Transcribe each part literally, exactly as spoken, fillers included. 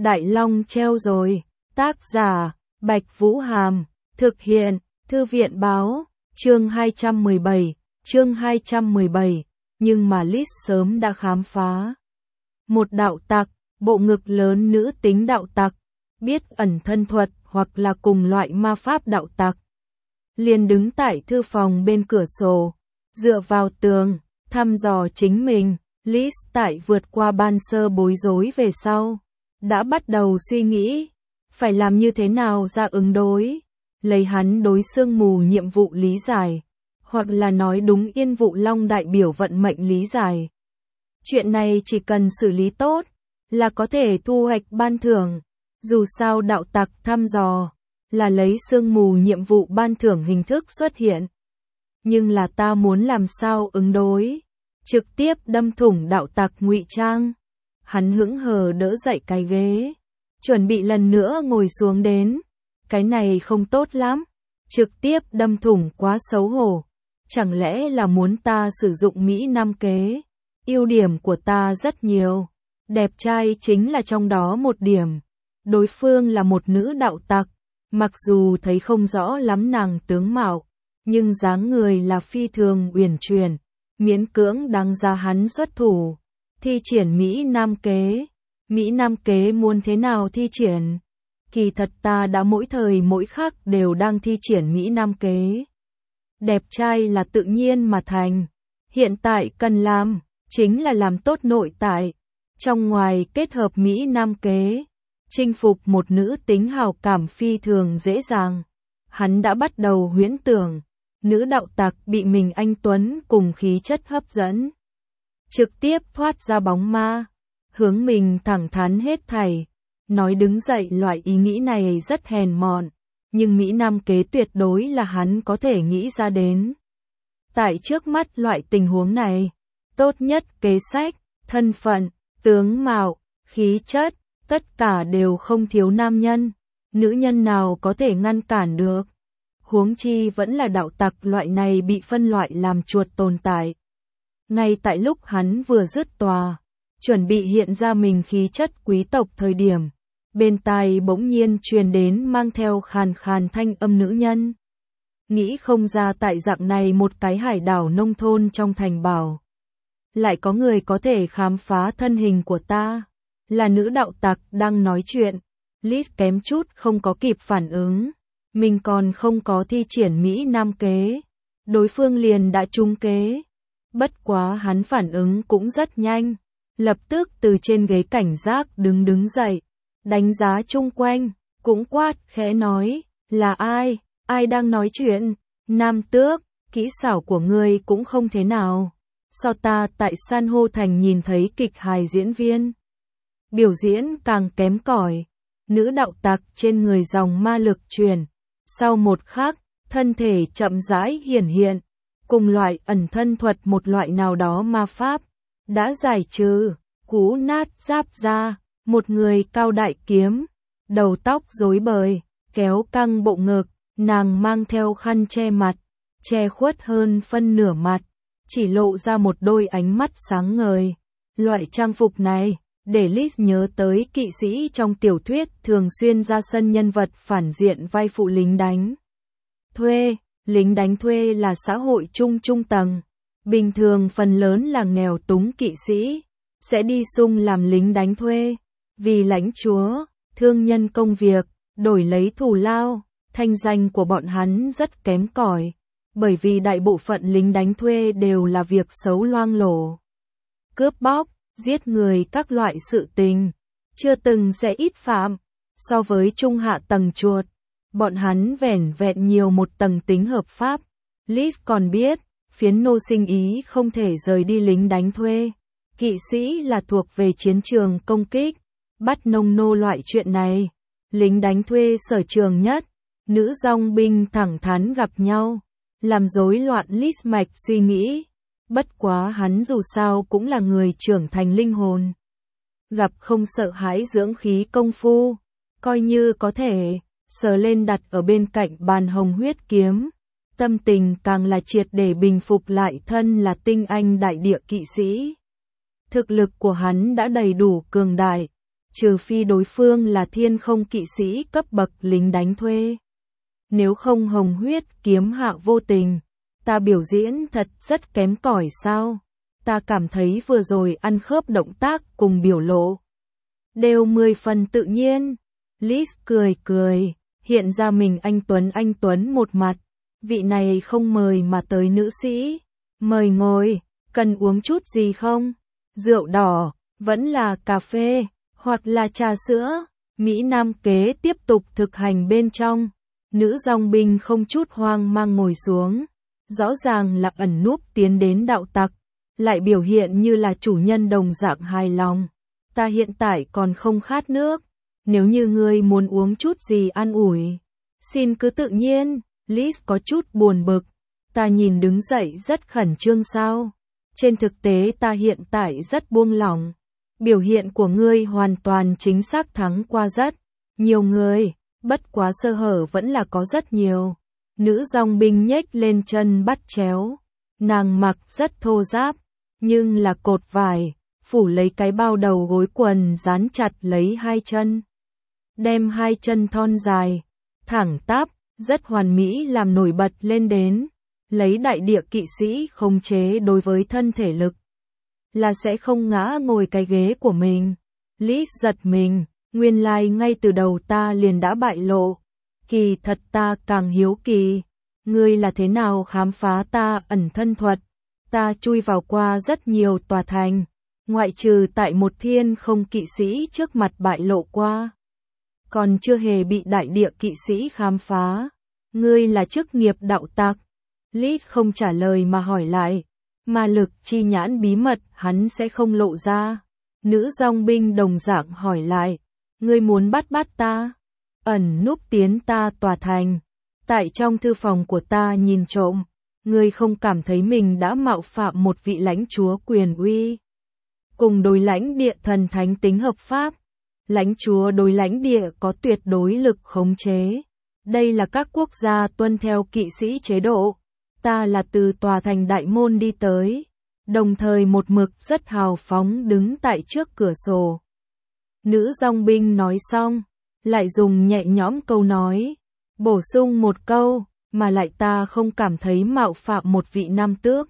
Đại Long treo rồi. Tác giả, Bạch Vũ Hàm. Thực hiện, Thư viện báo. Chương hai trăm mười bảy. Chương hai trăm mười bảy. Nhưng mà Liz sớm đã khám phá. Một đạo tặc, bộ ngực lớn nữ tính đạo tặc, biết ẩn thân thuật hoặc là cùng loại ma pháp đạo tặc. Liền đứng tại thư phòng bên cửa sổ, dựa vào tường, thăm dò chính mình. Liz tại vượt qua ban sơ bối rối về sau, đã bắt đầu suy nghĩ, phải làm như thế nào ra ứng đối, lấy hắn đối sương mù nhiệm vụ lý giải, hoặc là nói đúng Yên Vụ Long đại biểu vận mệnh lý giải. Chuyện này chỉ cần xử lý tốt, là có thể thu hoạch ban thưởng, dù sao đạo tặc thăm dò, là lấy sương mù nhiệm vụ ban thưởng hình thức xuất hiện. Nhưng là ta muốn làm sao ứng đối? Trực tiếp đâm thủng đạo tặc ngụy trang. Hắn hững hờ đỡ dậy cái ghế, chuẩn bị lần nữa ngồi xuống đến. Cái này không tốt lắm, trực tiếp đâm thủng quá xấu hổ. Chẳng lẽ là muốn ta sử dụng Mỹ Nam kế? Ưu điểm của ta rất nhiều, đẹp trai chính là trong đó một điểm. Đối phương là một nữ đạo tặc, mặc dù thấy không rõ lắm nàng tướng mạo, nhưng dáng người là phi thường uyển chuyển, miễn cưỡng đáng ra hắn xuất thủ. Thi triển Mỹ Nam kế. Mỹ Nam kế muốn thế nào thi triển? Kỳ thật ta đã mỗi thời mỗi khắc đều đang thi triển Mỹ Nam kế. Đẹp trai là tự nhiên mà thành. Hiện tại cần làm, chính là làm tốt nội tại. Trong ngoài kết hợp Mỹ Nam kế, chinh phục một nữ tính hào cảm phi thường dễ dàng. Hắn đã bắt đầu huyễn tưởng, nữ đạo tặc bị mình anh tuấn cùng khí chất hấp dẫn. Trực tiếp thoát ra bóng ma, hướng mình thẳng thắn hết thảy. Nói đứng dậy loại ý nghĩ này rất hèn mọn, nhưng Mỹ Nam kế tuyệt đối là hắn có thể nghĩ ra đến. Tại trước mắt loại tình huống này, tốt nhất kế sách, thân phận, tướng mạo, khí chất, tất cả đều không thiếu nam nhân. Nữ nhân nào có thể ngăn cản được? Huống chi vẫn là đạo tặc loại này bị phân loại làm chuột tồn tại. Ngay tại lúc hắn vừa dứt tòa, chuẩn bị hiện ra mình khí chất quý tộc thời điểm, bên tai bỗng nhiên truyền đến mang theo khàn khàn thanh âm nữ nhân. Nghĩ không ra tại dạng này một cái hải đảo nông thôn trong thành bảo, lại có người có thể khám phá thân hình của ta. Là nữ đạo tặc đang nói chuyện. Liz kém chút không có kịp phản ứng. Mình còn không có thi triển Mỹ Nam kế, đối phương liền đã trúng kế. Bất quá hắn phản ứng cũng rất nhanh, lập tức từ trên ghế cảnh giác đứng đứng dậy, đánh giá chung quanh, cũng quát khẽ nói, là ai, ai đang nói chuyện? Nam tước, kỹ xảo của ngươi cũng không thế nào. Sao ta tại San hô thành nhìn thấy kịch hài diễn viên biểu diễn càng kém cỏi? Nữ đạo tặc trên người dòng ma lực truyền. Sau một khắc, thân thể chậm rãi hiển hiện, cùng loại ẩn thân thuật một loại nào đó ma pháp, đã giải trừ, cú nát giáp ra, một người cao đại kiếm, đầu tóc rối bời, kéo căng bộ ngực, nàng mang theo khăn che mặt, che khuất hơn phân nửa mặt, chỉ lộ ra một đôi ánh mắt sáng ngời. Loại trang phục này, để Liz nhớ tới kỵ sĩ trong tiểu thuyết thường xuyên ra sân nhân vật phản diện vai phụ lính đánh thuê. Lính đánh thuê là xã hội trung trung tầng, bình thường phần lớn là nghèo túng kỵ sĩ, sẽ đi sung làm lính đánh thuê, vì lãnh chúa, thương nhân công việc, đổi lấy thù lao. Thanh danh của bọn hắn rất kém cỏi, bởi vì đại bộ phận lính đánh thuê đều là việc xấu loang lổ, cướp bóc, giết người các loại sự tình, chưa từng sẽ ít phạm. So với trung hạ tầng chuột, bọn hắn vẻn vẹn nhiều một tầng tính hợp pháp. Liz còn biết, phiến nô sinh ý không thể rời đi lính đánh thuê. Kỵ sĩ là thuộc về chiến trường công kích, bắt nông nô loại chuyện này. Lính đánh thuê sở trường nhất, nữ dòng binh thẳng thắn gặp nhau, làm rối loạn Liz mạch suy nghĩ. Bất quá hắn dù sao cũng là người trưởng thành linh hồn, gặp không sợ hãi dưỡng khí công phu, coi như có thể, sờ lên đặt ở bên cạnh bàn hồng huyết kiếm. Tâm tình càng là triệt để bình phục lại thân là tinh anh đại địa kỵ sĩ. Thực lực của hắn đã đầy đủ cường đại, trừ phi đối phương là thiên không kỵ sĩ cấp bậc lính đánh thuê. Nếu không hồng huyết kiếm hạ vô tình, ta biểu diễn thật rất kém cỏi sao? Ta cảm thấy vừa rồi ăn khớp động tác cùng biểu lộ đều mười phần tự nhiên. Liz cười cười, hiện ra mình anh Tuấn anh Tuấn một mặt. Vị này không mời mà tới nữ sĩ. Mời ngồi, cần uống chút gì không? Rượu đỏ, vẫn là cà phê, hoặc là trà sữa. Mỹ Nam kế tiếp tục thực hành bên trong. Nữ dòng binh không chút hoang mang ngồi xuống. Rõ ràng là ẩn núp tiến đến đạo tặc, lại biểu hiện như là chủ nhân đồng dạng hài lòng. Ta hiện tại còn không khát nước. Nếu như ngươi muốn uống chút gì an ủi, xin cứ tự nhiên. Liz có chút buồn bực. Ta nhìn đứng dậy rất khẩn trương sao? Trên thực tế ta hiện tại rất buông lỏng. Biểu hiện của ngươi hoàn toàn chính xác thắng qua rất nhiều người, bất quá sơ hở vẫn là có rất nhiều. Nữ dòng binh nhếch lên chân bắt chéo. Nàng mặc rất thô ráp, nhưng là cột vải, phủ lấy cái bao đầu gối quần dán chặt lấy hai chân. Đem hai chân thon dài, thẳng tắp, rất hoàn mỹ làm nổi bật lên đến. Lấy đại địa kỵ sĩ khống chế đối với thân thể lực, là sẽ không ngã ngồi cái ghế của mình. Liz giật mình, nguyên lai like ngay từ đầu ta liền đã bại lộ. Kỳ thật ta càng hiếu kỳ, ngươi là thế nào khám phá ta ẩn thân thuật? Ta chui vào qua rất nhiều tòa thành, ngoại trừ tại một thiên không kỵ sĩ trước mặt bại lộ qua, còn chưa hề bị đại địa kỵ sĩ khám phá. Ngươi là chức nghiệp đạo tặc. Liz không trả lời mà hỏi lại. Ma lực chi nhãn bí mật hắn sẽ không lộ ra. Nữ dòng binh đồng dạng hỏi lại. Ngươi muốn bắt bắt ta? Ẩn núp tiến ta tòa thành. Tại trong thư phòng của ta nhìn trộm. Ngươi không cảm thấy mình đã mạo phạm một vị lãnh chúa quyền uy. Cùng đối lãnh địa thần thánh tính hợp pháp. Lãnh chúa đối lãnh địa có tuyệt đối lực khống chế. Đây là các quốc gia tuân theo kỵ sĩ chế độ. Ta là từ tòa thành đại môn đi tới, đồng thời một mực rất hào phóng đứng tại trước cửa sổ. Nữ dòng binh nói xong, lại dùng nhẹ nhõm câu nói, bổ sung một câu, mà lại ta không cảm thấy mạo phạm một vị nam tước.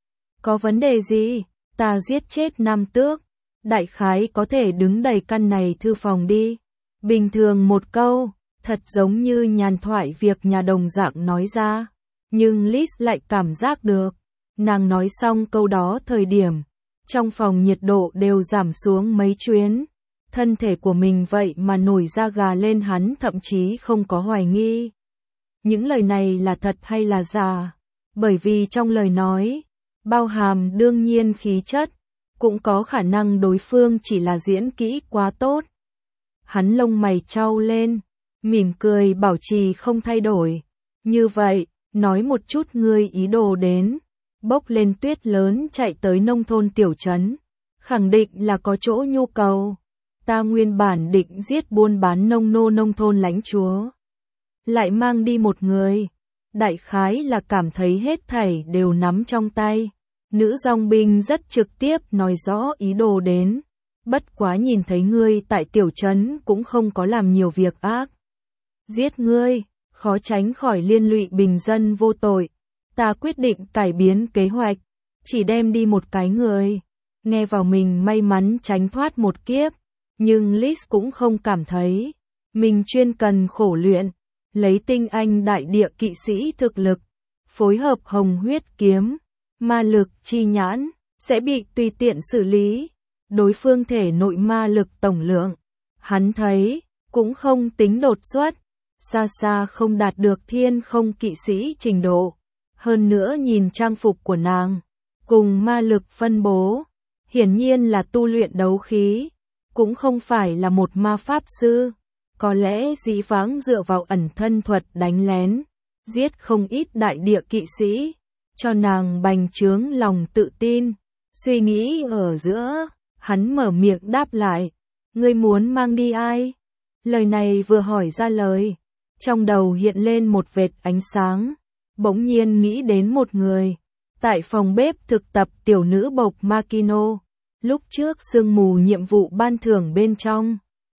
Có vấn đề gì? Ta giết chết nam tước, đại khái có thể đứng đầy căn này thư phòng đi. Bình thường một câu, thật giống như nhàn thoại việc nhà đồng dạng nói ra. Nhưng Liz lại cảm giác được, nàng nói xong câu đó thời điểm, trong phòng nhiệt độ đều giảm xuống mấy chuyến. Thân thể của mình vậy mà nổi da gà lên, hắn thậm chí không có hoài nghi. Những lời này là thật hay là giả? Bởi vì trong lời nói, bao hàm đương nhiên khí chất, cũng có khả năng đối phương chỉ là diễn kỹ quá tốt. Hắn lông mày chau lên, mỉm cười bảo trì không thay đổi. Như vậy, nói một chút ngươi ý đồ đến. Bốc lên tuyết lớn chạy tới nông thôn tiểu trấn. Khẳng định là có chỗ nhu cầu. Ta nguyên bản định giết buôn bán nông nô nông thôn lãnh chúa. Lại mang đi một người. Đại khái là cảm thấy hết thảy đều nắm trong tay. Nữ dòng binh rất trực tiếp nói rõ ý đồ đến. Bất quá nhìn thấy ngươi tại tiểu trấn cũng không có làm nhiều việc ác. Giết ngươi, khó tránh khỏi liên lụy bình dân vô tội. Ta quyết định cải biến kế hoạch, chỉ đem đi một cái người. Nghe vào mình may mắn tránh thoát một kiếp, nhưng Liz cũng không cảm thấy mình chuyên cần khổ luyện, lấy tinh anh đại địa kỵ sĩ thực lực, phối hợp hồng huyết kiếm, ma lực chi nhãn, sẽ bị tùy tiện xử lý. Đối phương thể nội ma lực tổng lượng, hắn thấy, cũng không tính đột xuất, xa xa không đạt được thiên không kỵ sĩ trình độ. Hơn nữa nhìn trang phục của nàng, cùng ma lực phân bố, hiển nhiên là tu luyện đấu khí, cũng không phải là một ma pháp sư. Có lẽ dĩ vãng dựa vào ẩn thân thuật đánh lén, giết không ít đại địa kỵ sĩ, cho nàng bành trướng lòng tự tin. Suy nghĩ ở giữa, hắn mở miệng đáp lại, ngươi muốn mang đi ai? Lời này vừa hỏi ra lời, trong đầu hiện lên một vệt ánh sáng, bỗng nhiên nghĩ đến một người. Tại phòng bếp thực tập tiểu nữ bộc Makino, lúc trước sương mù nhiệm vụ ban thưởng bên trong,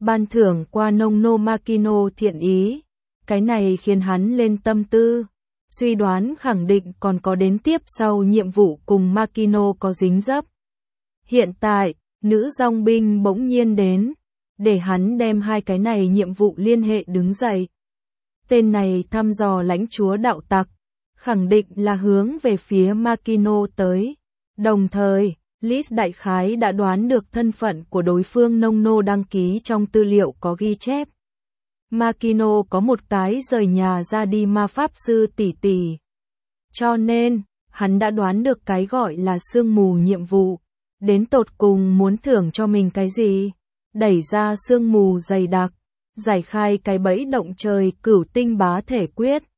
ban thưởng qua nông nô Makino thiện ý. Cái này khiến hắn lên tâm tư, suy đoán khẳng định còn có đến tiếp sau nhiệm vụ cùng Makino có dính dấp. Hiện tại, nữ dòng binh bỗng nhiên đến, để hắn đem hai cái này nhiệm vụ liên hệ đứng dậy. Tên này thăm dò lãnh chúa đạo tặc, khẳng định là hướng về phía Makino tới. Đồng thời, Liz đại khái đã đoán được thân phận của đối phương nông nô đăng ký trong tư liệu có ghi chép. Makino có một cái rời nhà ra đi ma pháp sư tỷ tỷ. Cho nên, hắn đã đoán được cái gọi là sương mù nhiệm vụ. Đến tột cùng muốn thưởng cho mình cái gì? Đẩy ra sương mù dày đặc, giải khai cái bẫy động trời cửu tinh bá thể quyết.